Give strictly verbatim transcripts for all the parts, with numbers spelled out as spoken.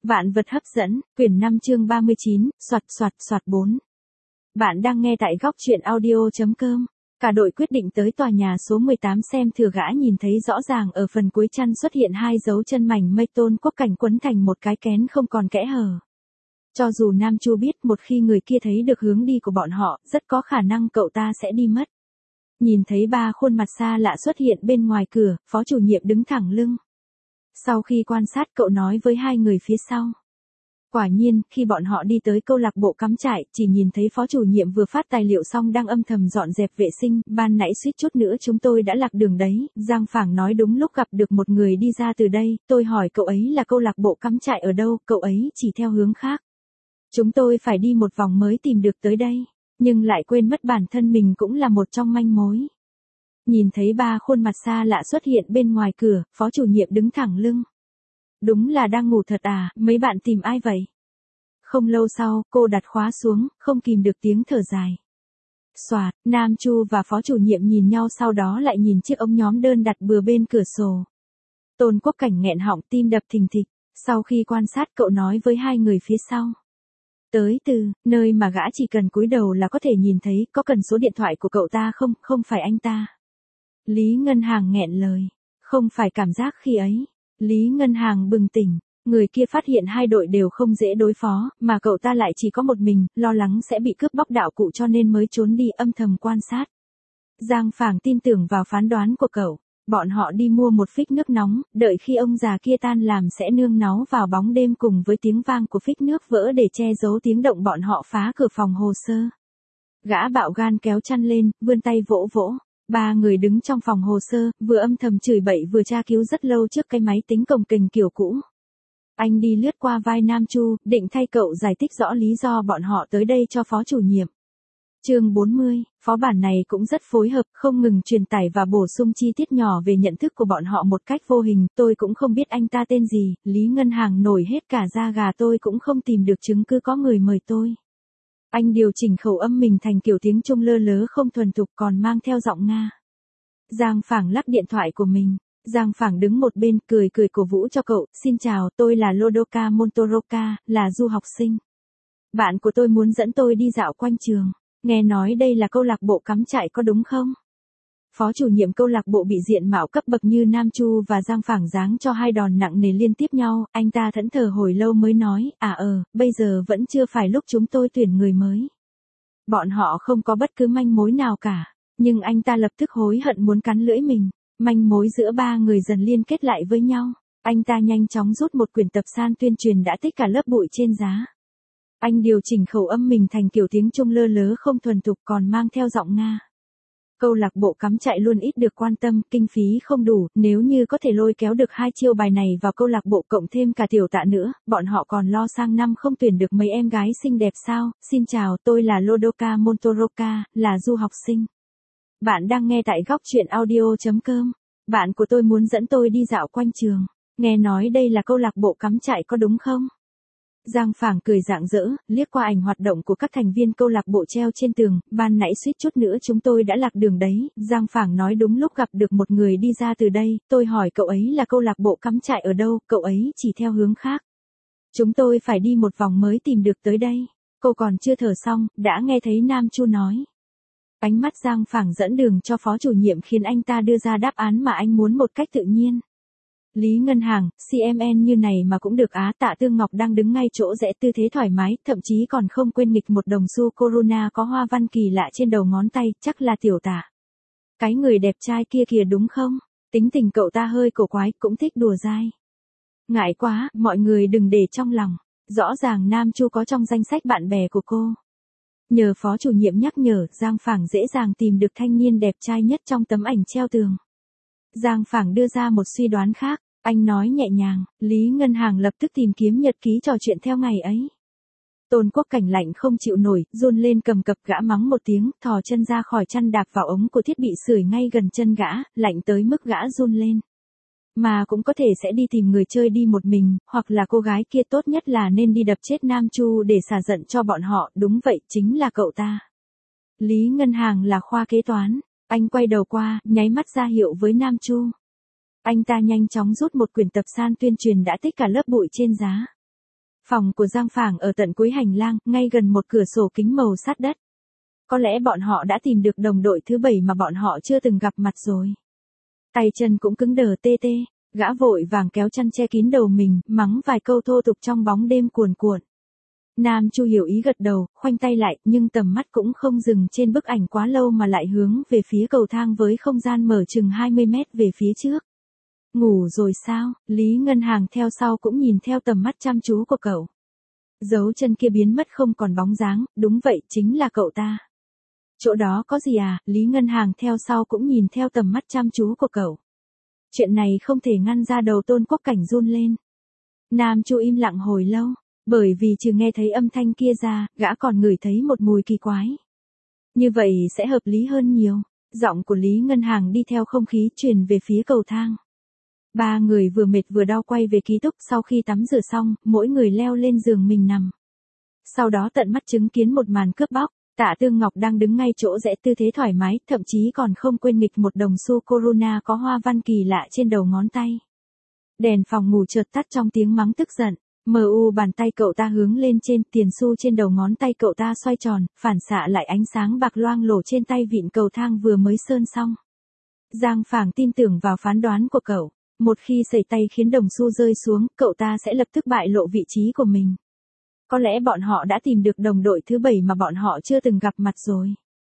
Vạn vật hấp dẫn, quyển năm chương ba mươi chín, soạt soạt soạt bốn. Bạn đang nghe tại góc truyện audio.com. Cả đội quyết định tới tòa nhà số mười tám xem thử gã nhìn thấy rõ ràng ở phần cuối chăn xuất hiện hai dấu chân mảnh mây Tôn Quốc Cảnh quấn thành một cái kén không còn kẽ hở. Cho dù Nam Chu biết một khi người kia thấy được hướng đi của bọn họ, rất có khả năng cậu ta sẽ đi mất. Nhìn thấy ba khuôn mặt xa lạ xuất hiện bên ngoài cửa, phó chủ nhiệm đứng thẳng lưng. Sau khi quan sát cậu nói với hai người phía sau. Quả nhiên, khi bọn họ đi tới câu lạc bộ cắm trại, chỉ nhìn thấy phó chủ nhiệm vừa phát tài liệu xong đang âm thầm dọn dẹp vệ sinh, ban nãy suýt chút nữa chúng tôi đã lạc đường đấy, Giang Phảng nói đúng lúc gặp được một người đi ra từ đây, tôi hỏi cậu ấy là câu lạc bộ cắm trại ở đâu, cậu ấy chỉ theo hướng khác. Chúng tôi phải đi một vòng mới tìm được tới đây, nhưng lại quên mất bản thân mình cũng là một trong manh mối. Nhìn thấy ba khuôn mặt xa lạ xuất hiện bên ngoài cửa, phó chủ nhiệm đứng thẳng lưng. Đúng là đang ngủ thật à, mấy bạn tìm ai vậy? Không lâu sau, cô đặt khóa xuống, không kìm được tiếng thở dài. Soạt, Nam Chu và phó chủ nhiệm nhìn nhau sau đó lại nhìn chiếc ống nhóm đơn đặt bừa bên cửa sổ. Tôn Quốc Cảnh nghẹn họng tim đập thình thịch, sau khi quan sát cậu nói với hai người phía sau. Tới từ, nơi mà gã chỉ cần cúi đầu là có thể nhìn thấy, có cần số điện thoại của cậu ta không, không phải anh ta. Lý Ngân Hàng nghẹn lời, không phải cảm giác khi ấy. Lý Ngân Hàng bừng tỉnh, người kia phát hiện hai đội đều không dễ đối phó, mà cậu ta lại chỉ có một mình, lo lắng sẽ bị cướp bóc đạo cụ cho nên mới trốn đi âm thầm quan sát. Giang Phảng tin tưởng vào phán đoán của cậu, bọn họ đi mua một phích nước nóng, đợi khi ông già kia tan làm sẽ nương náu vào bóng đêm cùng với tiếng vang của phích nước vỡ để che giấu tiếng động bọn họ phá cửa phòng hồ sơ. Gã bạo gan kéo chăn lên, vươn tay vỗ vỗ. Ba người đứng trong phòng hồ sơ, vừa âm thầm chửi bậy vừa tra cứu rất lâu trước cái máy tính cồng kềnh kiểu cũ. Anh đi lướt qua vai Nam Chu, định thay cậu giải thích rõ lý do bọn họ tới đây cho phó chủ nhiệm. Chương bốn mươi, phó bản này cũng rất phối hợp, không ngừng truyền tải và bổ sung chi tiết nhỏ về nhận thức của bọn họ một cách vô hình, tôi cũng không biết anh ta tên gì, Lý Ngân Hàng nổi hết cả da gà tôi cũng không tìm được chứng cứ có người mời tôi. Anh điều chỉnh khẩu âm mình thành kiểu tiếng Trung lơ lớ không thuần thục còn mang theo giọng Nga. Giang Phảng lắc điện thoại của mình. Giang Phảng đứng một bên cười cười cổ vũ cho cậu. Xin chào, tôi là Lodoka Montoroka, là du học sinh. Bạn của tôi muốn dẫn tôi đi dạo quanh trường. Nghe nói đây là câu lạc bộ cắm trại có đúng không? Phó chủ nhiệm câu lạc bộ bị diện mạo cấp bậc như Nam Chu và Giang Phảng giáng cho hai đòn nặng nề liên tiếp nhau, anh ta thẫn thờ hồi lâu mới nói, à ờ, bây giờ vẫn chưa phải lúc chúng tôi tuyển người mới. Bọn họ không có bất cứ manh mối nào cả, nhưng anh ta lập tức hối hận muốn cắn lưỡi mình, manh mối giữa ba người dần liên kết lại với nhau. Anh ta nhanh chóng rút một quyển tập san tuyên truyền đã tích cả lớp bụi trên giá. Anh điều chỉnh khẩu âm mình thành kiểu tiếng Trung lơ lớ không thuần thục còn mang theo giọng Nga. Câu lạc bộ cắm trại luôn ít được quan tâm, kinh phí không đủ, nếu như có thể lôi kéo được hai chiêu bài này vào câu lạc bộ cộng thêm cả tiểu tạ nữa, bọn họ còn lo sang năm không tuyển được mấy em gái xinh đẹp sao? Xin chào, tôi là Lodoka Montoroka, là du học sinh. Bạn đang nghe tại góc truyện audio.com. Bạn của tôi muốn dẫn tôi đi dạo quanh trường. Nghe nói đây là câu lạc bộ cắm trại có đúng không? Giang Phảng cười rạng rỡ, liếc qua ảnh hoạt động của các thành viên câu lạc bộ treo trên tường, ban nãy suýt chút nữa chúng tôi đã lạc đường đấy, Giang Phảng nói đúng lúc gặp được một người đi ra từ đây, tôi hỏi cậu ấy là câu lạc bộ cắm trại ở đâu, cậu ấy chỉ theo hướng khác. Chúng tôi phải đi một vòng mới tìm được tới đây. Cô còn chưa thở xong, đã nghe thấy Nam Chu nói. Ánh mắt Giang Phảng dẫn đường cho phó chủ nhiệm khiến anh ta đưa ra đáp án mà anh muốn một cách tự nhiên. Lý Ngân Hàng, xê em en như này mà cũng được á. Tạ Tương Ngọc đang đứng ngay chỗ rẽ tư thế thoải mái, thậm chí còn không quên nghịch một đồng xu Corona có hoa văn kỳ lạ trên đầu ngón tay, chắc là tiểu Tạ. Cái người đẹp trai kia kìa đúng không? Tính tình cậu ta hơi cổ quái, cũng thích đùa dai. Ngại quá, mọi người đừng để trong lòng. Rõ ràng Nam Chu có trong danh sách bạn bè của cô. Nhờ phó chủ nhiệm nhắc nhở, Giang Phảng dễ dàng tìm được thanh niên đẹp trai nhất trong tấm ảnh treo tường. Giang Phảng đưa ra một suy đoán khác. Anh nói nhẹ nhàng, Lý Ngân Hàng lập tức tìm kiếm nhật ký trò chuyện theo ngày ấy. Tôn Quốc Cảnh lạnh không chịu nổi, run lên cầm cập gã mắng một tiếng, thò chân ra khỏi chăn đạp vào ống của thiết bị sưởi ngay gần chân gã, lạnh tới mức gã run lên. Mà cũng có thể sẽ đi tìm người chơi đi một mình, hoặc là cô gái kia tốt nhất là nên đi đập chết Nam Chu để xả giận cho bọn họ, đúng vậy, chính là cậu ta. Lý Ngân Hàng là khoa kế toán, anh quay đầu qua, nháy mắt ra hiệu với Nam Chu. Anh ta nhanh chóng rút một quyển tập san tuyên truyền đã tích cả lớp bụi trên giá. Phòng của Giang Phảng ở tận cuối hành lang, ngay gần một cửa sổ kính màu sắt đất. Có lẽ bọn họ đã tìm được đồng đội thứ bảy mà bọn họ chưa từng gặp mặt rồi. Tay chân cũng cứng đờ tê tê, gã vội vàng kéo chăn che kín đầu mình, mắng vài câu thô tục trong bóng đêm cuồn cuộn. Nam Chu hiểu ý gật đầu, khoanh tay lại, nhưng tầm mắt cũng không dừng trên bức ảnh quá lâu mà lại hướng về phía cầu thang với không gian mở chừng hai mươi mét về phía trước. Ngủ rồi sao? Lý Ngân Hàng theo sau cũng nhìn theo tầm mắt chăm chú của cậu. Dấu chân kia biến mất không còn bóng dáng, đúng vậy, chính là cậu ta. Chỗ đó có gì à? Lý Ngân Hàng theo sau cũng nhìn theo tầm mắt chăm chú của cậu. Chuyện này không thể ngăn ra đầu Tôn Quốc Cảnh run lên. Nam Chu im lặng hồi lâu, bởi vì trừ nghe thấy âm thanh kia ra, gã còn ngửi thấy một mùi kỳ quái. Như vậy sẽ hợp lý hơn nhiều. Giọng của Lý Ngân Hàng đi theo không khí truyền về phía cầu thang. Ba người vừa mệt vừa đau quay về ký túc sau khi tắm rửa xong, mỗi người leo lên giường mình nằm. Sau đó tận mắt chứng kiến một màn cướp bóc, Tạ Tương Ngọc đang đứng ngay chỗ rẽ tư thế thoải mái, thậm chí còn không quên nghịch một đồng xu Corona có hoa văn kỳ lạ trên đầu ngón tay. Đèn phòng ngủ chợt tắt trong tiếng mắng tức giận, mờ u bàn tay cậu ta hướng lên trên, tiền xu trên đầu ngón tay cậu ta xoay tròn, phản xạ lại ánh sáng bạc loang lổ trên tay vịn cầu thang vừa mới sơn xong. Giang Phảng tin tưởng vào phán đoán của cậu. Một khi sẩy tay khiến đồng xu rơi xuống, cậu ta sẽ lập tức bại lộ vị trí của mình. Có lẽ bọn họ đã tìm được đồng đội thứ bảy mà bọn họ chưa từng gặp mặt rồi.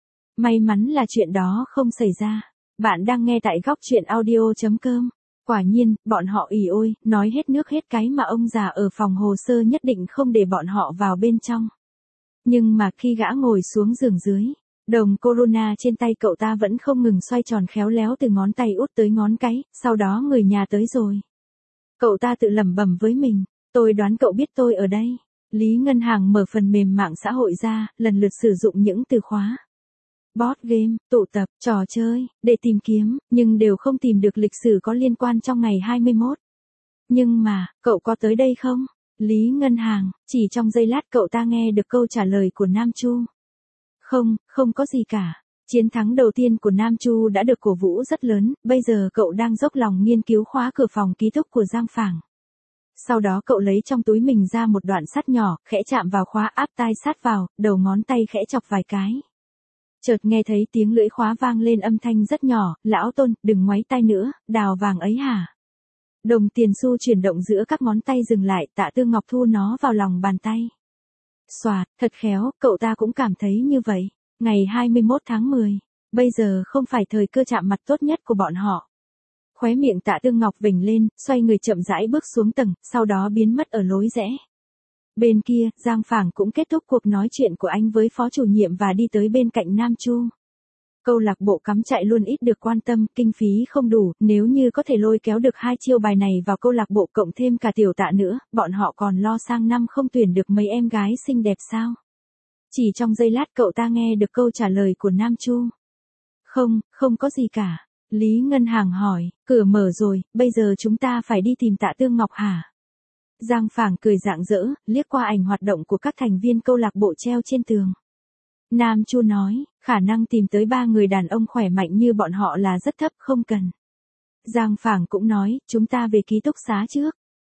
May mắn là chuyện đó không xảy ra. Bạn đang nghe tại góc truyện audio chấm com. Quả nhiên, bọn họ ỉ ôi, nói hết nước hết cái mà ông già ở phòng hồ sơ nhất định không để bọn họ vào bên trong. Nhưng mà khi gã ngồi xuống giường dưới, đồng Corona trên tay cậu ta vẫn không ngừng xoay tròn khéo léo từ ngón tay út tới ngón cái, sau đó người nhà tới rồi. Cậu ta tự lẩm bẩm với mình, tôi đoán cậu biết tôi ở đây. Lý Ngân Hàng mở phần mềm mạng xã hội ra, lần lượt sử dụng những từ khóa. Board game, tụ tập, trò chơi, để tìm kiếm, nhưng đều không tìm được lịch sử có liên quan trong ngày hai mươi mốt. Nhưng mà, cậu có tới đây không? Lý Ngân Hàng, chỉ trong giây lát cậu ta nghe được câu trả lời của Nam Chu. Không, không có gì cả. Chiến thắng đầu tiên của Nam Chu đã được cổ vũ rất lớn, bây giờ cậu đang dốc lòng nghiên cứu khóa cửa phòng ký túc của Giang Phảng. Sau đó cậu lấy trong túi mình ra một đoạn sắt nhỏ, khẽ chạm vào khóa áp tai sát vào, đầu ngón tay khẽ chọc vài cái. Chợt nghe thấy tiếng lưỡi khóa vang lên âm thanh rất nhỏ, lão Tôn, đừng ngoáy tai nữa, đào vàng ấy hả? Đồng tiền xu chuyển động giữa các ngón tay dừng lại, Tạ Tương Ngọc thu nó vào lòng bàn tay. Xoạt, thật khéo, cậu ta cũng cảm thấy như vậy. Ngày hai mươi mốt tháng mười, bây giờ không phải thời cơ chạm mặt tốt nhất của bọn họ. Khóe miệng Tạ Tương Ngọc vểnh lên, xoay người chậm rãi bước xuống tầng, sau đó biến mất ở lối rẽ. Bên kia, Giang Phảng cũng kết thúc cuộc nói chuyện của anh với phó chủ nhiệm và đi tới bên cạnh Nam Chu. Câu lạc bộ cắm trại luôn ít được quan tâm, kinh phí không đủ, nếu như có thể lôi kéo được hai chiêu bài này vào câu lạc bộ cộng thêm cả Tiểu Tạ nữa, bọn họ còn lo sang năm không tuyển được mấy em gái xinh đẹp sao? Chỉ trong giây lát cậu ta nghe được câu trả lời của Nam Chu. Không, không có gì cả. Lý Ngân Hàng hỏi, cửa mở rồi, bây giờ chúng ta phải đi tìm Tạ Tương Ngọc hả? Giang Phảng cười rạng rỡ, liếc qua ảnh hoạt động của các thành viên câu lạc bộ treo trên tường. Nam Chu nói, khả năng tìm tới ba người đàn ông khỏe mạnh như bọn họ là rất thấp, không cần. Giang Phảng cũng nói, chúng ta về ký túc xá trước.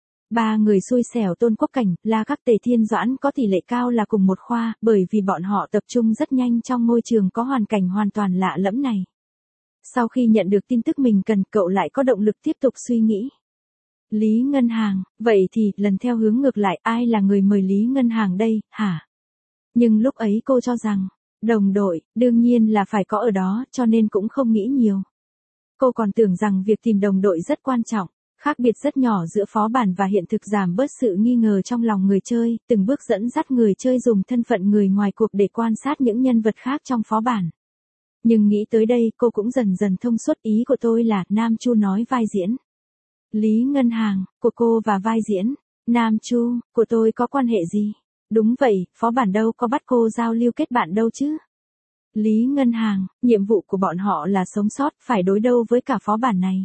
Ba người xui xẻo Tôn Quốc Cảnh, La Các Tề Thiên Doãn có tỷ lệ cao là cùng một khoa, bởi vì bọn họ tập trung rất nhanh trong môi trường có hoàn cảnh hoàn toàn lạ lẫm này. Sau khi nhận được tin tức mình cần, cậu lại có động lực tiếp tục suy nghĩ. Lý Ngân Hàng, vậy thì, lần theo hướng ngược lại, ai là người mời Lý Ngân Hàng đây, hả? Nhưng lúc ấy cô cho rằng, đồng đội, đương nhiên là phải có ở đó, cho nên cũng không nghĩ nhiều. Cô còn tưởng rằng việc tìm đồng đội rất quan trọng, khác biệt rất nhỏ giữa phó bản và hiện thực giảm bớt sự nghi ngờ trong lòng người chơi, từng bước dẫn dắt người chơi dùng thân phận người ngoài cuộc để quan sát những nhân vật khác trong phó bản. Nhưng nghĩ tới đây cô cũng dần dần thông suốt, ý của tôi là, Nam Chu nói vai diễn. Lý Ngân Hàng, của cô và vai diễn. Nam Chu, của tôi có quan hệ gì? Đúng vậy, phó bản đâu có bắt cô giao lưu kết bạn đâu chứ. Lý Ngân Hàng, nhiệm vụ của bọn họ là sống sót, phải đối đầu với cả phó bản này.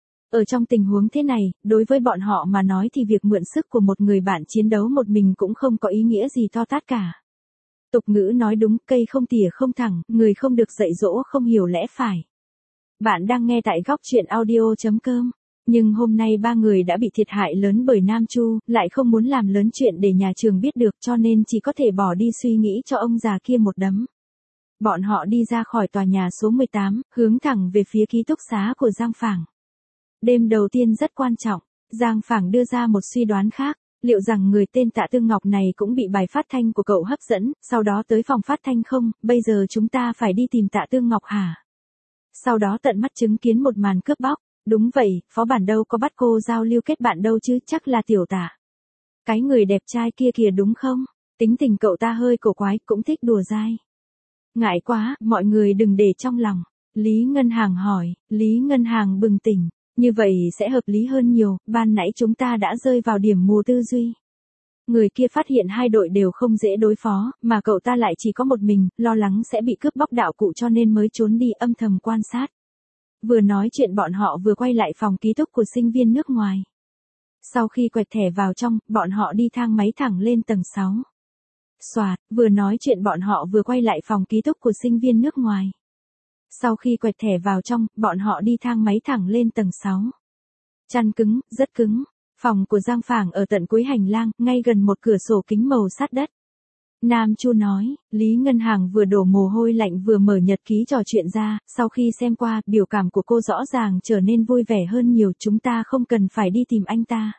Ở trong tình huống thế này, đối với bọn họ mà nói thì việc mượn sức của một người bạn chiến đấu một mình cũng không có ý nghĩa gì to tát cả. Tục ngữ nói đúng, cây không tỉa không thẳng, người không được dạy dỗ không hiểu lẽ phải. Bạn đang nghe tại góc truyện audio chấm com. Nhưng hôm nay ba người đã bị thiệt hại lớn bởi Nam Chu, lại không muốn làm lớn chuyện để nhà trường biết được cho nên chỉ có thể bỏ đi suy nghĩ cho ông già kia một đấm. Bọn họ đi ra khỏi tòa nhà số mười tám, hướng thẳng về phía ký túc xá của Giang Phảng. Đêm đầu tiên rất quan trọng, Giang Phảng đưa ra một suy đoán khác, liệu rằng người tên Tạ Tương Ngọc này cũng bị bài phát thanh của cậu hấp dẫn, sau đó tới phòng phát thanh không, bây giờ chúng ta phải đi tìm Tạ Tương Ngọc hả? Sau đó tận mắt chứng kiến một màn cướp bóc, đúng vậy, phó bản đâu có bắt cô giao lưu kết bạn đâu chứ, chắc là tiểu Tạ. Cái người đẹp trai kia kìa đúng không? Tính tình cậu ta hơi cổ quái, cũng thích đùa dai. Ngại quá, mọi người đừng để trong lòng. Lý Ngân Hàng hỏi, Lý Ngân Hàng bừng tỉnh. Như vậy sẽ hợp lý hơn nhiều, ban nãy chúng ta đã rơi vào điểm mù tư duy. Người kia phát hiện hai đội đều không dễ đối phó, mà cậu ta lại chỉ có một mình, lo lắng sẽ bị cướp bóc đạo cụ cho nên mới trốn đi âm thầm quan sát. Vừa nói chuyện bọn họ vừa quay lại phòng ký túc của sinh viên nước ngoài. Sau khi quẹt thẻ vào trong, bọn họ đi thang máy thẳng lên tầng sáu. Soạt, vừa nói chuyện bọn họ vừa quay lại phòng ký túc của sinh viên nước ngoài. Sau khi quẹt thẻ vào trong, bọn họ đi thang máy thẳng lên tầng sáu. Chăn cứng, rất cứng. Phòng của Giang Phảng ở tận cuối hành lang, ngay gần một cửa sổ kính màu sắt đất. Nam Chu nói, Lý Ngân Hàng vừa đổ mồ hôi lạnh vừa mở nhật ký trò chuyện ra, sau khi xem qua, biểu cảm của cô rõ ràng trở nên vui vẻ hơn nhiều, chúng ta không cần phải đi tìm anh ta.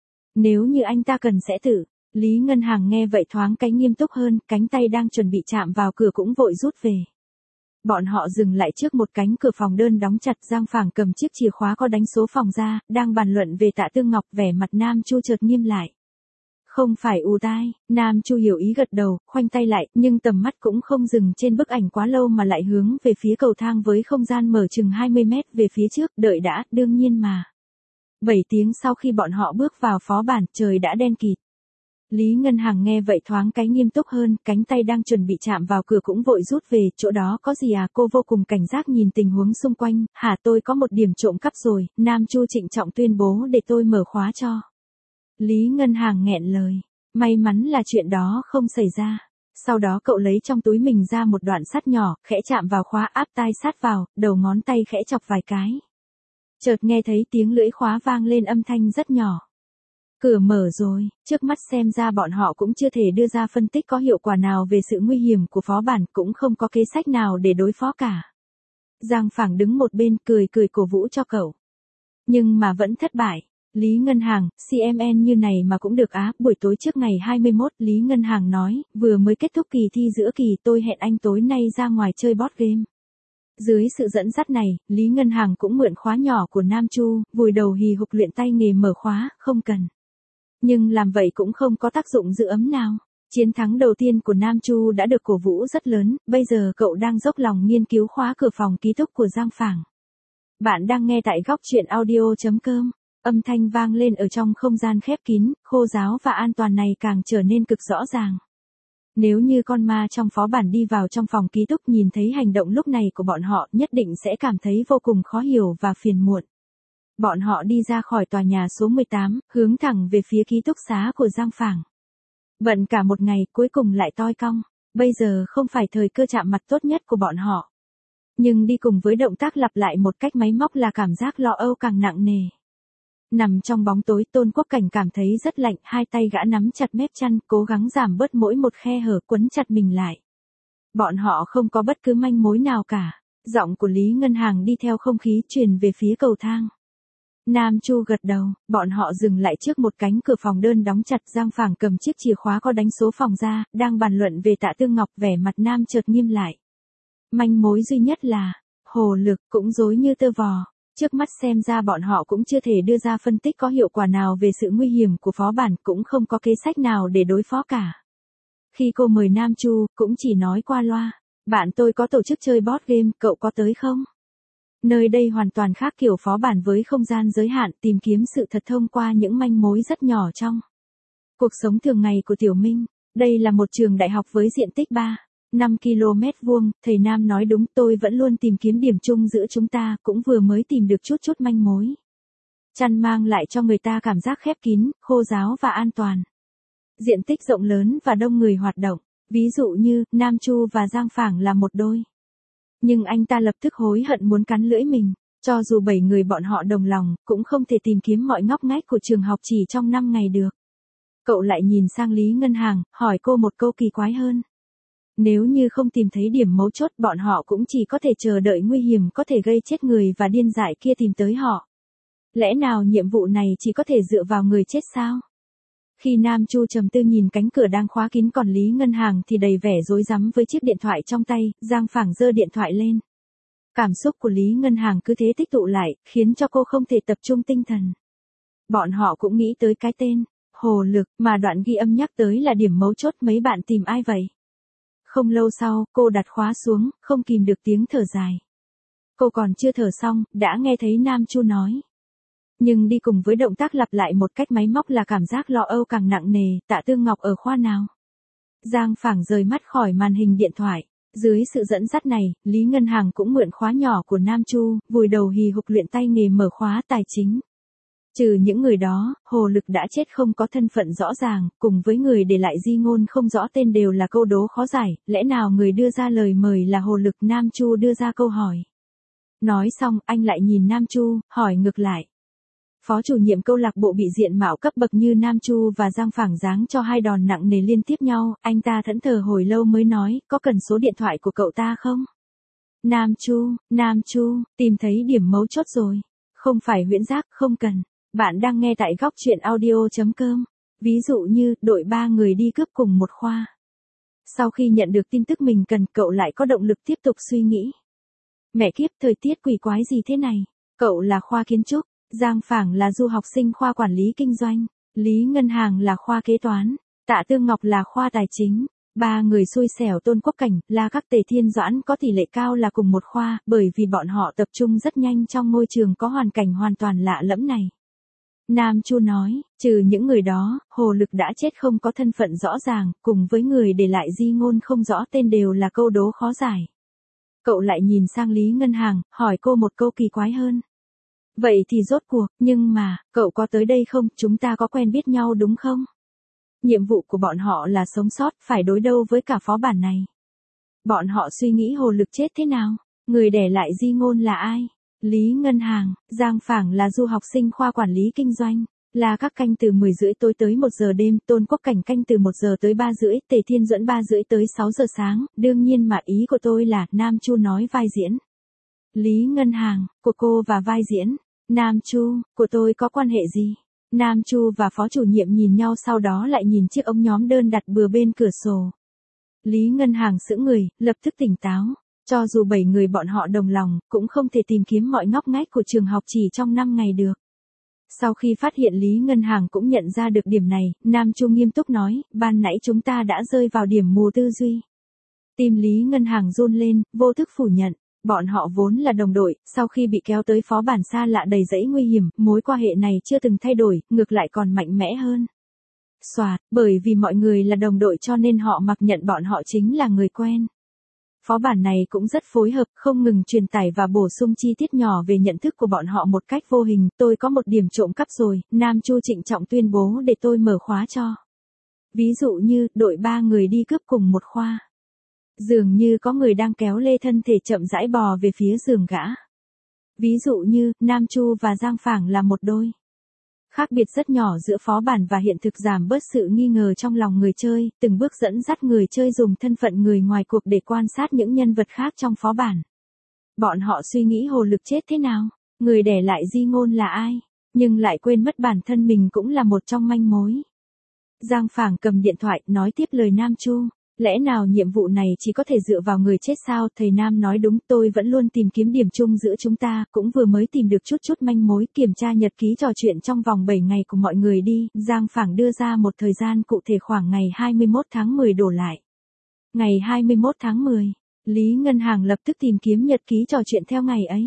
Nếu như anh ta cần sẽ tự. Lý Ngân Hàng nghe vậy thoáng cái nghiêm túc hơn, cánh tay đang chuẩn bị chạm vào cửa cũng vội rút về. Bọn họ dừng lại trước một cánh cửa phòng đơn đóng chặt, Giang Phảng cầm chiếc chìa khóa có đánh số phòng ra, đang bàn luận về Tạ Tương Ngọc, vẻ mặt Nam Chu chợt nghiêm lại. Không phải ù tai, Nam Chu hiểu ý gật đầu, khoanh tay lại, nhưng tầm mắt cũng không dừng trên bức ảnh quá lâu mà lại hướng về phía cầu thang với không gian mở chừng hai mươi mét về phía trước, đợi đã, đương nhiên mà. bảy tiếng sau khi bọn họ bước vào phó bản, trời đã đen kịt. Lý Ngân Hàng nghe vậy thoáng cái nghiêm túc hơn, cánh tay đang chuẩn bị chạm vào cửa cũng vội rút về, chỗ đó có gì à, cô vô cùng cảnh giác nhìn tình huống xung quanh, hả tôi có một điểm trộm cắp rồi, Nam Chu trịnh trọng tuyên bố để tôi mở khóa cho. Lý Ngân Hàng nghẹn lời, may mắn là chuyện đó không xảy ra. Sau đó cậu lấy trong túi mình ra một đoạn sắt nhỏ, khẽ chạm vào khóa áp tai sát vào, đầu ngón tay khẽ chọc vài cái. Chợt nghe thấy tiếng lưỡi khóa vang lên âm thanh rất nhỏ. Cửa mở rồi, trước mắt xem ra bọn họ cũng chưa thể đưa ra phân tích có hiệu quả nào về sự nguy hiểm của phó bản, cũng không có kế sách nào để đối phó cả. Giang Phảng đứng một bên cười cười cổ vũ cho cậu. Nhưng mà vẫn thất bại. Lý Ngân Hàng, xê em en như này mà cũng được á, buổi tối trước ngày hai mươi mốt, Lý Ngân Hàng nói, vừa mới kết thúc kỳ thi giữa kỳ tôi hẹn anh tối nay ra ngoài chơi board game. Dưới sự dẫn dắt này, Lý Ngân Hàng cũng mượn khóa nhỏ của Nam Chu, vùi đầu hì hục luyện tay nghề mở khóa, không cần. Nhưng làm vậy cũng không có tác dụng giữ ấm nào. Chiến thắng đầu tiên của Nam Chu đã được cổ vũ rất lớn, bây giờ cậu đang dốc lòng nghiên cứu khóa cửa phòng ký túc của Giang Phảng. Bạn đang nghe tại góc truyện audio chấm com. Âm thanh vang lên ở trong không gian khép kín, khô ráo và an toàn này càng trở nên cực rõ ràng. Nếu như con ma trong phó bản đi vào trong phòng ký túc nhìn thấy hành động lúc này của bọn họ, nhất định sẽ cảm thấy vô cùng khó hiểu và phiền muộn. Bọn họ đi ra khỏi tòa nhà số mười tám, hướng thẳng về phía ký túc xá của Giang Phảng. Bận cả một ngày, cuối cùng lại toi cong. Bây giờ không phải thời cơ chạm mặt tốt nhất của bọn họ. Nhưng đi cùng với động tác lặp lại một cách máy móc là cảm giác lo âu càng nặng nề. Nằm trong bóng tối, Tôn Quốc Cảnh cảm thấy rất lạnh, hai tay gã nắm chặt mép chăn, cố gắng giảm bớt mỗi một khe hở, quấn chặt mình lại. Bọn họ không có bất cứ manh mối nào cả. Giọng của Lý Ngân Hàng đi theo không khí truyền về phía cầu thang. Nam Chu gật đầu, bọn họ dừng lại trước một cánh cửa phòng đơn đóng chặt, Giang Phảng cầm chiếc chìa khóa có đánh số phòng ra, đang bàn luận về Tạ Tương Ngọc, vẻ mặt Nam chợt nghiêm lại. Manh mối duy nhất là, hồ lực cũng rối như tơ vò. Trước mắt xem ra bọn họ cũng chưa thể đưa ra phân tích có hiệu quả nào về sự nguy hiểm của phó bản, cũng không có kế sách nào để đối phó cả. Khi cô mời Nam Chu, cũng chỉ nói qua loa, bạn tôi có tổ chức chơi board game, cậu có tới không? Nơi đây hoàn toàn khác kiểu phó bản với không gian giới hạn, tìm kiếm sự thật thông qua những manh mối rất nhỏ trong cuộc sống thường ngày của Tiểu Minh. Đây là một trường đại học với diện tích ba năm ki lô mét vuông, thầy Nam nói đúng, tôi vẫn luôn tìm kiếm điểm chung giữa chúng ta, cũng vừa mới tìm được chút chút manh mối. Chăn mang lại cho người ta cảm giác khép kín, khô ráo và an toàn. Diện tích rộng lớn và đông người hoạt động, ví dụ như, Nam Chu và Giang Phảng là một đôi. Nhưng anh ta lập tức hối hận muốn cắn lưỡi mình. Cho dù bảy người bọn họ đồng lòng, cũng không thể tìm kiếm mọi ngóc ngách của trường học chỉ trong năm ngày được. Cậu lại nhìn sang Lý Ngân Hàng, hỏi cô một câu kỳ quái hơn. Nếu như không tìm thấy điểm mấu chốt, bọn họ cũng chỉ có thể chờ đợi nguy hiểm có thể gây chết người và điên dại kia tìm tới họ. Lẽ nào nhiệm vụ này chỉ có thể dựa vào người chết sao? Khi Nam Chu trầm tư nhìn cánh cửa đang khóa kín còn Lý Ngân Hàng thì đầy vẻ rối rắm với chiếc điện thoại trong tay, Giang Phảng giơ điện thoại lên. Cảm xúc của Lý Ngân Hàng cứ thế tích tụ lại, khiến cho cô không thể tập trung tinh thần. Bọn họ cũng nghĩ tới cái tên, Hồ Lực, mà đoạn ghi âm nhắc tới là điểm mấu chốt, mấy bạn tìm ai vậy? Không lâu sau, cô đặt khóa xuống, không kìm được tiếng thở dài. Cô còn chưa thở xong, đã nghe thấy Nam Chu nói. Nhưng đi cùng với động tác lặp lại một cách máy móc là cảm giác lo âu càng nặng nề, Tạ Tương Ngọc ở khoa nào? Giang Phảng rời mắt khỏi màn hình điện thoại. Dưới sự dẫn dắt này, Lý Ngân Hàng cũng mượn khóa nhỏ của Nam Chu, vùi đầu hì hục luyện tay nghề mở khóa tài chính. Trừ những người đó, Hồ Lực đã chết không có thân phận rõ ràng, cùng với người để lại di ngôn không rõ tên đều là câu đố khó giải, lẽ nào người đưa ra lời mời là Hồ Lực? Nam Chu đưa ra câu hỏi. Nói xong, anh lại nhìn Nam Chu, hỏi ngược lại. Phó chủ nhiệm câu lạc bộ bị diện mạo cấp bậc như Nam Chu và Giang Phảng giáng cho hai đòn nặng nề liên tiếp nhau, anh ta thẫn thờ hồi lâu mới nói, có cần số điện thoại của cậu ta không? Nam Chu, Nam Chu, tìm thấy điểm mấu chốt rồi. Không phải huyễn giác, không cần. Bạn đang nghe tại góc truyện audio chấm com. Ví dụ như, đội ba người đi cướp cùng một khoa. Sau khi nhận được tin tức mình cần, cậu lại có động lực tiếp tục suy nghĩ. Mẹ kiếp, thời tiết quỷ quái gì thế này? Cậu là khoa kiến trúc. Giang Phảng là du học sinh khoa quản lý kinh doanh, Lý Ngân Hàng là khoa kế toán, Tạ Tương Ngọc là khoa tài chính. Ba người xui xẻo Tôn Quốc Cảnh, La Các, Tề Thiên Doãn có tỷ lệ cao là cùng một khoa, bởi vì bọn họ tập trung rất nhanh trong môi trường có hoàn cảnh hoàn toàn lạ lẫm này. Nam Chu nói, trừ những người đó, Hồ Lực đã chết không có thân phận rõ ràng, cùng với người để lại di ngôn không rõ tên đều là câu đố khó giải. Cậu lại nhìn sang Lý Ngân Hàng, hỏi cô một câu kỳ quái hơn. Vậy thì rốt cuộc, nhưng mà, cậu có tới đây không, chúng ta có quen biết nhau đúng không? Nhiệm vụ của bọn họ là sống sót, phải đối đầu với cả phó bản này. Bọn họ suy nghĩ Hồ Lực chết thế nào? Người để lại di ngôn là ai? Lý Ngân Hàng, Giang Phảng là du học sinh khoa quản lý kinh doanh. La Các canh từ mười rưỡi tối tới một giờ đêm, Tôn Quốc Cảnh canh từ một giờ tới ba rưỡi, Tề Thiên Duẫn ba rưỡi tới sáu giờ sáng, đương nhiên mà ý của tôi là, Nam Chu nói vai diễn. Lý Ngân Hàng, của cô và vai diễn. Nam Chu, của tôi có quan hệ gì? Nam Chu và phó chủ nhiệm nhìn nhau sau đó lại nhìn chiếc ống nhóm đơn đặt bừa bên cửa sổ. Lý Ngân Hàng sững người, lập tức tỉnh táo. Cho dù bảy người bọn họ đồng lòng, cũng không thể tìm kiếm mọi ngóc ngách của trường học chỉ trong năm ngày được. Sau khi phát hiện Lý Ngân Hàng cũng nhận ra được điểm này, Nam Chu nghiêm túc nói, ban nãy chúng ta đã rơi vào điểm mù tư duy. Tim Lý Ngân Hàng run lên, vô thức phủ nhận. Bọn họ vốn là đồng đội, sau khi bị kéo tới phó bản xa lạ đầy rẫy nguy hiểm, mối quan hệ này chưa từng thay đổi, ngược lại còn mạnh mẽ hơn. Soạt, bởi vì mọi người là đồng đội cho nên họ mặc nhận bọn họ chính là người quen. Phó bản này cũng rất phối hợp, không ngừng truyền tải và bổ sung chi tiết nhỏ về nhận thức của bọn họ một cách vô hình. Tôi có một điểm trộm cắp rồi, Nam Chu trịnh trọng tuyên bố để tôi mở khóa cho. Ví dụ như, đội ba người đi cướp cùng một khoa. Dường như có người đang kéo lê thân thể chậm rãi bò về phía giường gã. Ví dụ như, Nam Chu và Giang Phảng là một đôi. Khác biệt rất nhỏ giữa phó bản và hiện thực giảm bớt sự nghi ngờ trong lòng người chơi, từng bước dẫn dắt người chơi dùng thân phận người ngoài cuộc để quan sát những nhân vật khác trong phó bản. Bọn họ suy nghĩ Hồ Lực chết thế nào, người để lại di ngôn là ai, nhưng lại quên mất bản thân mình cũng là một trong manh mối. Giang Phảng cầm điện thoại, nói tiếp lời Nam Chu. Lẽ nào nhiệm vụ này chỉ có thể dựa vào người chết sao? Thầy Nam nói đúng, tôi vẫn luôn tìm kiếm điểm chung giữa chúng ta, cũng vừa mới tìm được chút chút manh mối. Kiểm tra nhật ký trò chuyện trong vòng bảy ngày của mọi người đi. Giang Phảng đưa ra một thời gian cụ thể khoảng ngày hai mươi mốt tháng mười đổ lại. Ngày hai mươi mốt tháng mười, Lý Ngân Hàng lập tức tìm kiếm nhật ký trò chuyện theo ngày ấy.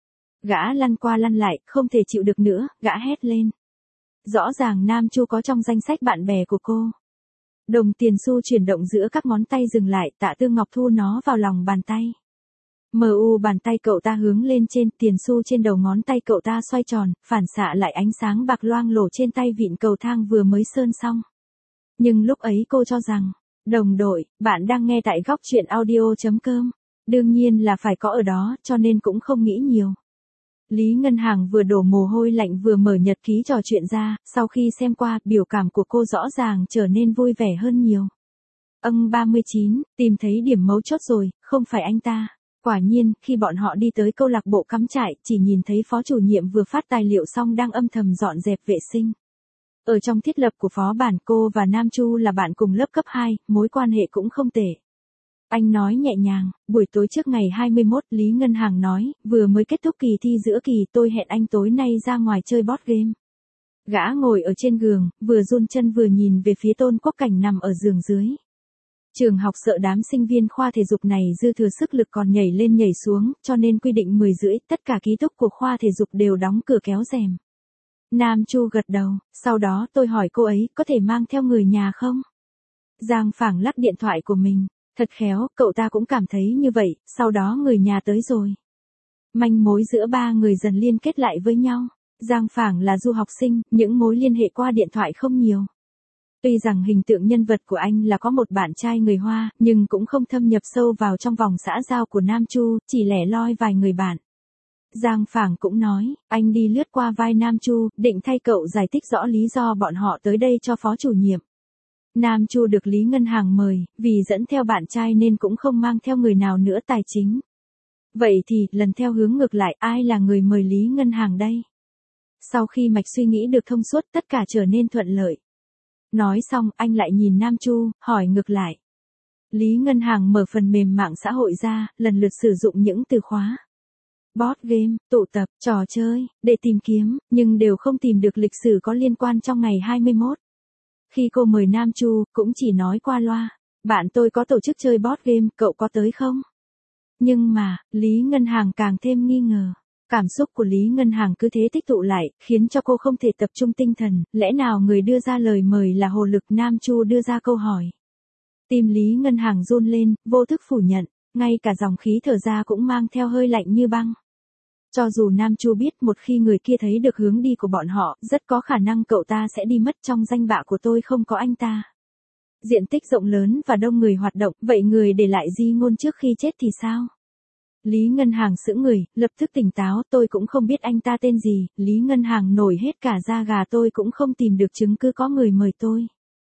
Gã lăn qua lăn lại, không thể chịu được nữa, gã hét lên. Rõ ràng Nam Chu có trong danh sách bạn bè của cô. Đồng tiền xu chuyển động giữa các ngón tay dừng lại, Tạ Tương Ngọc thu nó vào lòng bàn tay. Mờ u bàn tay cậu ta hướng lên trên, tiền xu trên đầu ngón tay cậu ta xoay tròn, phản xạ lại ánh sáng bạc loang lổ trên tay vịn cầu thang vừa mới sơn xong. Nhưng lúc ấy cô cho rằng, đồng đội, bạn đang nghe tại góc truyện audio chấm com. Đương nhiên là phải có ở đó, cho nên cũng không nghĩ nhiều. Lý Ngân Hàng vừa đổ mồ hôi lạnh vừa mở nhật ký trò chuyện ra, sau khi xem qua, biểu cảm của cô rõ ràng trở nên vui vẻ hơn nhiều. Âng ba mươi chín, tìm thấy điểm mấu chốt rồi, không phải anh ta. Quả nhiên, khi bọn họ đi tới câu lạc bộ cắm trại, chỉ nhìn thấy phó chủ nhiệm vừa phát tài liệu xong đang âm thầm dọn dẹp vệ sinh. Ở trong thiết lập của phó bản, cô và Nam Chu là bạn cùng lớp cấp hai, mối quan hệ cũng không tệ. Anh nói nhẹ nhàng, buổi tối trước ngày hai mươi mốt, Lý Ngân Hàng nói, vừa mới kết thúc kỳ thi giữa kỳ, tôi hẹn anh tối nay ra ngoài chơi board game. Gã ngồi ở trên giường, vừa run chân vừa nhìn về phía Tôn Quốc Cảnh nằm ở giường dưới. Trường học sợ đám sinh viên khoa thể dục này dư thừa sức lực còn nhảy lên nhảy xuống, cho nên quy định mười rưỡi, tất cả ký túc của khoa thể dục đều đóng cửa kéo rèm. Nam Chu gật đầu, sau đó tôi hỏi cô ấy có thể mang theo người nhà không? Giang Phảng lắc điện thoại của mình, thật khéo, cậu ta cũng cảm thấy như vậy, sau đó người nhà tới rồi. Manh mối giữa ba người dần liên kết lại với nhau. Giang Phảng là du học sinh, những mối liên hệ qua điện thoại không nhiều. Tuy rằng hình tượng nhân vật của anh là có một bạn trai người Hoa, nhưng cũng không thâm nhập sâu vào trong vòng xã giao của Nam Chu, chỉ lẻ loi vài người bạn. Giang Phảng cũng nói, anh đi lướt qua vai Nam Chu, định thay cậu giải thích rõ lý do bọn họ tới đây cho phó chủ nhiệm. Nam Chu được Lý Ngân Hàng mời, vì dẫn theo bạn trai nên cũng không mang theo người nào nữa tài chính. Vậy thì, lần theo hướng ngược lại, ai là người mời Lý Ngân Hàng đây? Sau khi mạch suy nghĩ được thông suốt, tất cả trở nên thuận lợi. Nói xong, anh lại nhìn Nam Chu, hỏi ngược lại. Lý Ngân Hàng mở phần mềm mạng xã hội ra, lần lượt sử dụng những từ khóa. Board game, tụ tập, trò chơi, để tìm kiếm, nhưng đều không tìm được lịch sử có liên quan trong ngày hai mươi mốt. Khi cô mời Nam Chu, cũng chỉ nói qua loa. Bạn tôi có tổ chức chơi board game, cậu có tới không? Nhưng mà, Lý Ngân Hàng càng thêm nghi ngờ. Cảm xúc của Lý Ngân Hàng cứ thế tích tụ lại, khiến cho cô không thể tập trung tinh thần, lẽ nào người đưa ra lời mời là Hồ Lực? Nam Chu đưa ra câu hỏi. Tim Lý Ngân Hàng run lên, vô thức phủ nhận, ngay cả dòng khí thở ra cũng mang theo hơi lạnh như băng. Cho dù Nam Chu biết một khi người kia thấy được hướng đi của bọn họ, rất có khả năng cậu ta sẽ đi mất, trong danh bạ của tôi không có anh ta. Diện tích rộng lớn và đông người hoạt động, vậy người để lại di ngôn trước khi chết thì sao? Lý Ngân Hàng sững người, lập tức tỉnh táo, tôi cũng không biết anh ta tên gì. Lý Ngân Hàng nổi hết cả da gà, tôi cũng không tìm được chứng cứ có người mời tôi.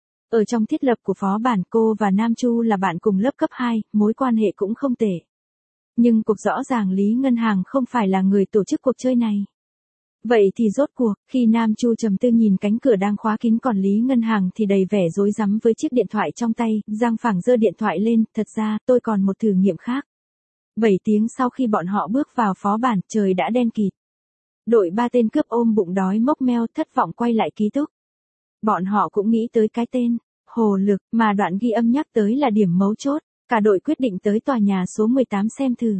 Ở trong thiết lập của phó bản, cô và Nam Chu là bạn cùng lớp cấp hai, mối quan hệ cũng không tệ. Nhưng cuộc rõ ràng Lý Ngân Hàng không phải là người tổ chức cuộc chơi này. Vậy thì rốt cuộc, khi Nam Chu trầm tư nhìn cánh cửa đang khóa kín còn Lý Ngân Hàng thì đầy vẻ rối rắm với chiếc điện thoại trong tay, Giang Phảng giơ điện thoại lên, thật ra, tôi còn một thử nghiệm khác. bảy tiếng sau khi bọn họ bước vào phó bản, trời đã đen kịt. Đội ba tên cướp ôm bụng đói mốc meo thất vọng quay lại ký túc. Bọn họ cũng nghĩ tới cái tên, Hồ Lực, mà đoạn ghi âm nhắc tới là điểm mấu chốt. Cả đội quyết định tới tòa nhà số mười tám xem thử.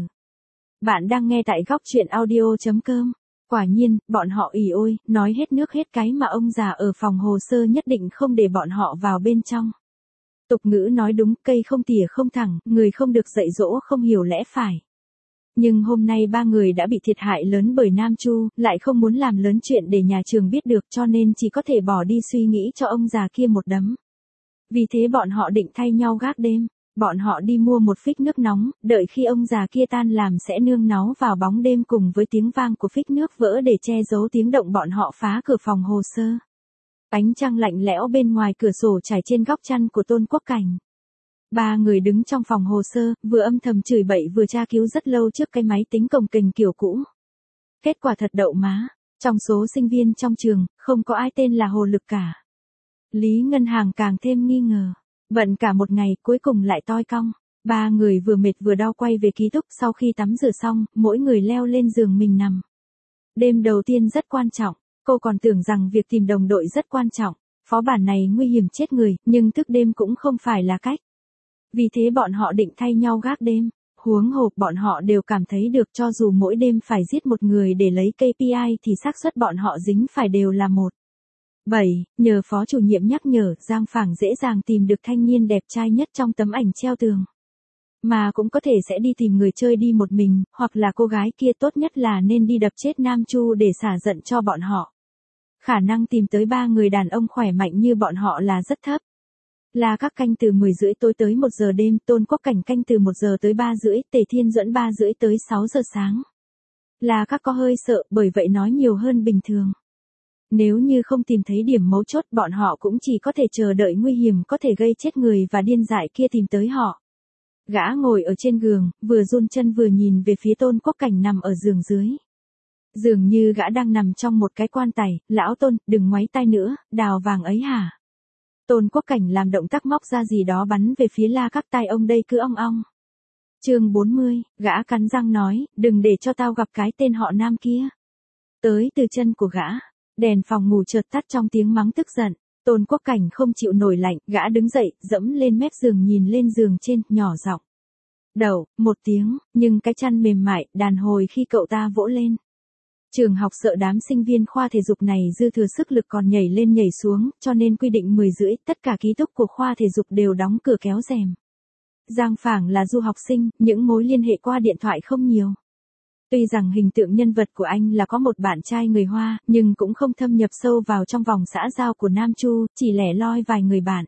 Bạn đang nghe tại góc truyện audio chấm com. Quả nhiên, bọn họ ỉ ôi, nói hết nước hết cái mà ông già ở phòng hồ sơ nhất định không để bọn họ vào bên trong. Tục ngữ nói đúng, cây không tỉa không thẳng, người không được dạy dỗ không hiểu lẽ phải. Nhưng hôm nay ba người đã bị thiệt hại lớn bởi Nam Chu, lại không muốn làm lớn chuyện để nhà trường biết được, cho nên chỉ có thể bỏ đi suy nghĩ cho ông già kia một đấm. Vì thế bọn họ định thay nhau gác đêm. Bọn họ đi mua một phích nước nóng, đợi khi ông già kia tan làm sẽ nương náu vào bóng đêm cùng với tiếng vang của phích nước vỡ để che giấu tiếng động bọn họ phá cửa phòng hồ sơ. Ánh trăng lạnh lẽo bên ngoài cửa sổ trải trên góc chăn của Tôn Quốc Cảnh. Ba người đứng trong phòng hồ sơ, vừa âm thầm chửi bậy vừa tra cứu rất lâu trước cái máy tính cồng kềnh kiểu cũ. Kết quả thật đậu má, trong số sinh viên trong trường, không có ai tên là Hồ Lực cả. Lý Ngân Hàng càng thêm nghi ngờ. Bận cả một ngày, cuối cùng lại toi cong. Ba người vừa mệt vừa đau quay về ký túc, sau khi tắm rửa xong, mỗi người leo lên giường mình nằm. Đêm đầu tiên rất quan trọng, cô còn tưởng rằng việc tìm đồng đội rất quan trọng. Phó bản này nguy hiểm chết người, nhưng thức đêm cũng không phải là cách. Vì thế bọn họ định thay nhau gác đêm. Huống hồ, bọn họ đều cảm thấy được cho dù mỗi đêm phải giết một người để lấy ca pê i thì xác suất bọn họ dính phải đều là một. bảy. Nhờ phó chủ nhiệm nhắc nhở, Giang Phảng dễ dàng tìm được thanh niên đẹp trai nhất trong tấm ảnh treo tường. Mà cũng có thể sẽ đi tìm người chơi đi một mình, hoặc là cô gái kia tốt nhất là nên đi đập chết Nam Chu để xả giận cho bọn họ. Khả năng tìm tới ba người đàn ông khỏe mạnh như bọn họ là rất thấp. Là các canh từ mười rưỡi tối tới một giờ đêm, Tôn Quốc Cảnh canh từ một giờ tới ba rưỡi, Tề Thiên Duẫn ba rưỡi tới sáu giờ sáng. La Các có hơi sợ, bởi vậy nói nhiều hơn bình thường. Nếu như không tìm thấy điểm mấu chốt, bọn họ cũng chỉ có thể chờ đợi nguy hiểm có thể gây chết người và điên dại kia tìm tới họ. Gã ngồi ở trên giường, vừa run chân vừa nhìn về phía Tôn Quốc Cảnh nằm ở giường dưới. Dường như gã đang nằm trong một cái quan tài. Lão Tôn, đừng ngoáy tai nữa, đào vàng ấy hả? Tôn Quốc Cảnh làm động tác móc ra gì đó bắn về phía La Các, tai ông đây cứ ong ong. Chương bốn mươi, gã cắn răng nói, đừng để cho tao gặp cái tên họ Nam kia. Tới từ chân của gã, đèn phòng ngủ chợt tắt trong tiếng mắng tức giận. Tôn Quốc Cảnh không chịu nổi lạnh, gã đứng dậy, dẫm lên mép giường nhìn lên giường trên, nhỏ giọng. Đầu, một tiếng, nhưng cái chăn mềm mại, đàn hồi khi cậu ta vỗ lên. Trường học sợ đám sinh viên khoa thể dục này dư thừa sức lực còn nhảy lên nhảy xuống, cho nên quy định mười rưỡi, tất cả ký túc của khoa thể dục đều đóng cửa kéo rèm. Giang Phảng là du học sinh, những mối liên hệ qua điện thoại không nhiều. Tuy rằng hình tượng nhân vật của anh là có một bạn trai người Hoa, nhưng cũng không thâm nhập sâu vào trong vòng xã giao của Nam Chu, chỉ lẻ loi vài người bạn.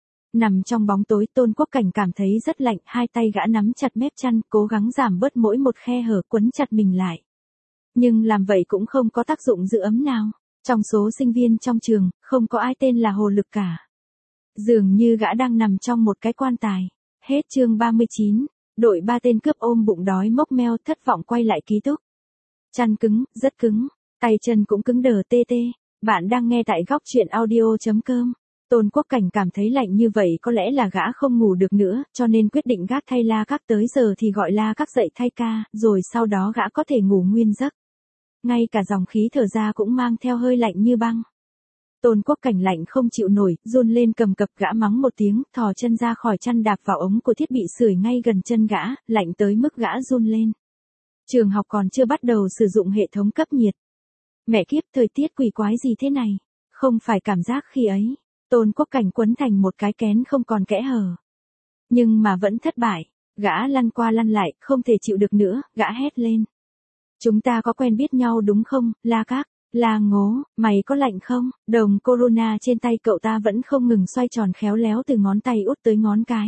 Nằm trong bóng tối, Tôn Quốc Cảnh cảm thấy rất lạnh, hai tay gã nắm chặt mép chăn, cố gắng giảm bớt mỗi một khe hở, quấn chặt mình lại. Nhưng làm vậy cũng không có tác dụng giữ ấm nào. Trong số sinh viên trong trường, không có ai tên là Hồ Lực cả. Dường như gã đang nằm trong một cái quan tài. Hết chương ba mươi chín, đội ba tên cướp ôm bụng đói mốc meo thất vọng quay lại ký túc. Chăn cứng, rất cứng, tay chân cũng cứng đờ tê tê. Bạn đang nghe tại góc truyện audio chấm com. Tôn Quốc Cảnh cảm thấy lạnh như vậy có lẽ là gã không ngủ được nữa, cho nên quyết định gác thay La Các, tới giờ thì gọi La Các dậy thay ca, rồi sau đó gã có thể ngủ nguyên giấc. Ngay cả dòng khí thở ra cũng mang theo hơi lạnh như băng. Tôn Quốc Cảnh lạnh không chịu nổi, run lên cầm cập, gã mắng một tiếng, thò chân ra khỏi chăn đạp vào ống của thiết bị sưởi ngay gần chân gã, lạnh tới mức gã run lên. Trường học còn chưa bắt đầu sử dụng hệ thống cấp nhiệt. Mẹ kiếp, thời tiết quỷ quái gì thế này? Không phải cảm giác khi ấy, Tôn Quốc Cảnh quấn thành một cái kén không còn kẽ hở. Nhưng mà vẫn thất bại, gã lăn qua lăn lại, không thể chịu được nữa, gã hét lên. Chúng ta có quen biết nhau đúng không, La Các? La Ngố, mày có lạnh không? Đồng corona trên tay cậu ta vẫn không ngừng xoay tròn khéo léo từ ngón tay út tới ngón cái.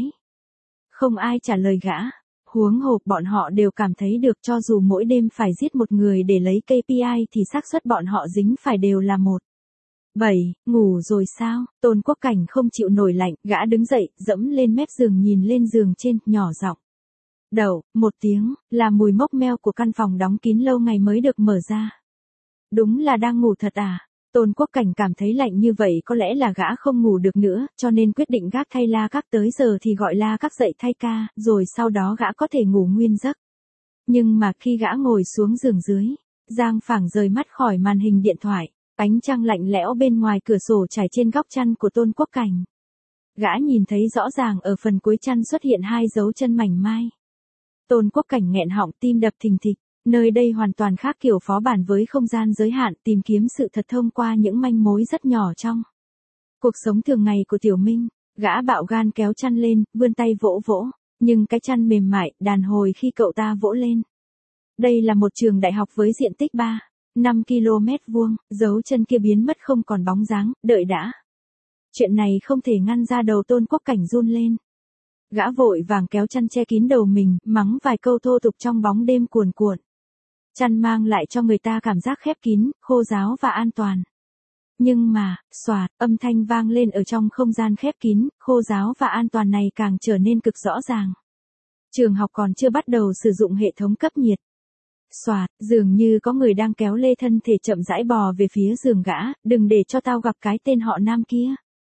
Không ai trả lời gã. Huống hồ bọn họ đều cảm thấy được, cho dù mỗi đêm phải giết một người để lấy ca pê i thì xác suất bọn họ dính phải đều là một. bảy, ngủ rồi sao? Tôn Quốc Cảnh không chịu nổi lạnh, gã đứng dậy, dẫm lên mép giường nhìn lên giường trên, nhỏ giọng. Đầu, một tiếng, là mùi mốc meo của căn phòng đóng kín lâu ngày mới được mở ra. Đúng là đang ngủ thật à? Tôn Quốc Cảnh cảm thấy lạnh như vậy có lẽ là gã không ngủ được nữa, cho nên quyết định gác thay La Các, tới giờ thì gọi La Các dậy thay ca, rồi sau đó gã có thể ngủ nguyên giấc. Nhưng mà khi gã ngồi xuống giường dưới, Giang Phảng rời mắt khỏi màn hình điện thoại, ánh trăng lạnh lẽo bên ngoài cửa sổ trải trên góc chăn của Tôn Quốc Cảnh. Gã nhìn thấy rõ ràng ở phần cuối chăn xuất hiện hai dấu chân mảnh mai. Tôn Quốc Cảnh nghẹn họng, tim đập thình thịch. Nơi đây hoàn toàn khác kiểu phó bản với không gian giới hạn, tìm kiếm sự thật thông qua những manh mối rất nhỏ trong cuộc sống thường ngày của Tiểu Minh. Gã bạo gan kéo chăn lên, vươn tay vỗ vỗ, nhưng cái chăn mềm mại, đàn hồi khi cậu ta vỗ lên. Đây là một trường đại học với diện tích ba, năm ki lô mét vuông, dấu chân kia biến mất không còn bóng dáng, đợi đã. Chuyện này không thể ngăn ra đầu Tôn Quốc Cảnh run lên. Gã vội vàng kéo chăn che kín đầu mình, mắng vài câu thô tục trong bóng đêm cuồn cuộn. Chăn mang lại cho người ta cảm giác khép kín, khô ráo và an toàn. Nhưng mà, xoạt, âm thanh vang lên ở trong không gian khép kín, khô ráo và an toàn này càng trở nên cực rõ ràng. Trường học còn chưa bắt đầu sử dụng hệ thống cấp nhiệt. Xoạt, dường như có người đang kéo lê thân thể chậm rãi bò về phía giường gã, đừng để cho tao gặp cái tên họ Nam kia.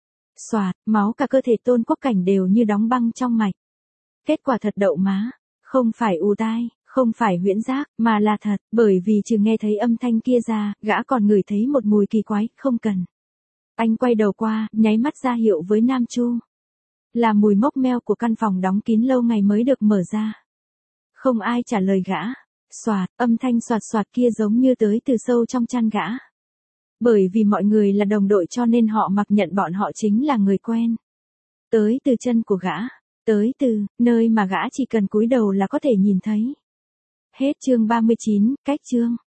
Xoạt, máu cả cơ thể Tôn Quốc Cảnh đều như đóng băng trong mạch. Kết quả thật đậu má, không phải ù tai. Không phải huyễn giác, mà là thật, bởi vì trừ nghe thấy âm thanh kia ra, gã còn ngửi thấy một mùi kỳ quái, không cần. Anh quay đầu qua, nháy mắt ra hiệu với Nam Chu. Là mùi mốc meo của căn phòng đóng kín lâu ngày mới được mở ra. Không ai trả lời gã. Xoạt, âm thanh xoạt xoạt kia giống như tới từ sâu trong chăn gã. Bởi vì mọi người là đồng đội cho nên họ mặc nhận bọn họ chính là người quen. Tới từ chân của gã. Tới từ, nơi mà gã chỉ cần cúi đầu là có thể nhìn thấy. Hết chương ba mươi chín, cách chương.